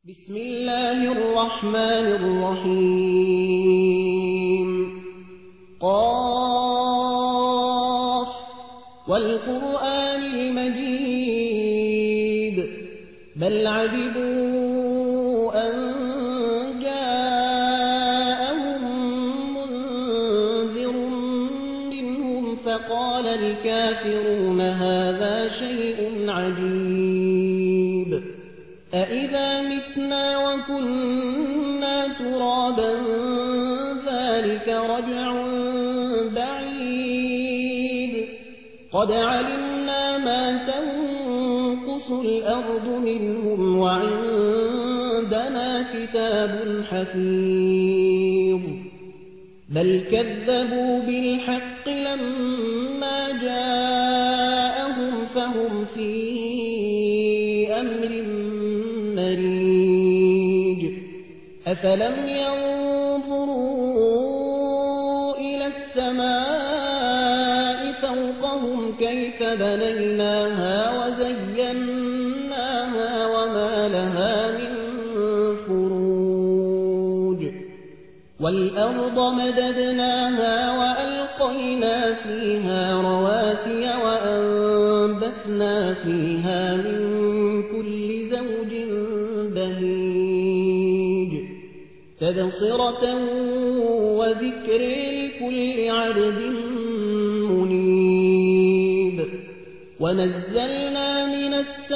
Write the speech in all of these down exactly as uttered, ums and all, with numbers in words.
بسم الله الرحمن الرحيم قاف والقرآن المجيد بل عجبوا أن جاءهم منذر منهم فقال الكافرون هذا شيء عجيب أإذا متنا وكنا ترابا ذلك رجع بعيد قد علمنا ما تنقص الأرض منهم وعندنا كتاب حفيظ بل كذبوا بالحق لما جاءهم فهم في أمر مريج أفلم ينظروا إلى السماء فوقهم كيف بنيناها وزيناها وما لها من فروج والأرض مددناها وألقينا فيها رواسي وأنبتنا فيها من كل زوج بهيج تبصرة وذكر لكل عبد منيب ونزلنا من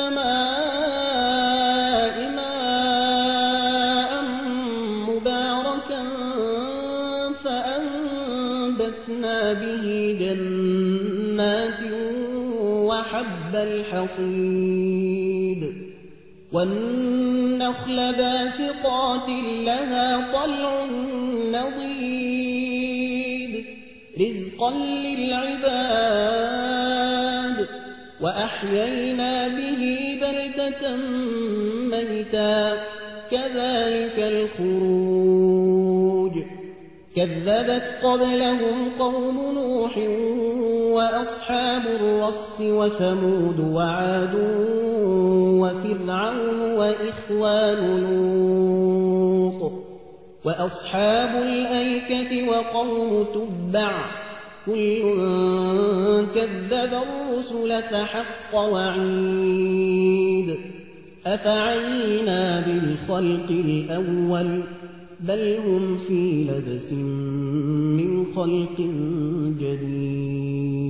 السماء ماء مباركا فأنبتنا به جنات وحب الحصيد والنخل باسقات لها طلع نضيد رزقا للعباد وأحيينا به بلدة ميتا كذلك الخروج كذبت قبلهم قوم نوح وأصحاب الرس وثمود وعاد وفرعون وإخوان لوط وأصحاب الأيكة وقوم تبع كل كذب الرسل فحق وعيد أفعينا بالخلق الأول بل هم في لبس من خلق جديد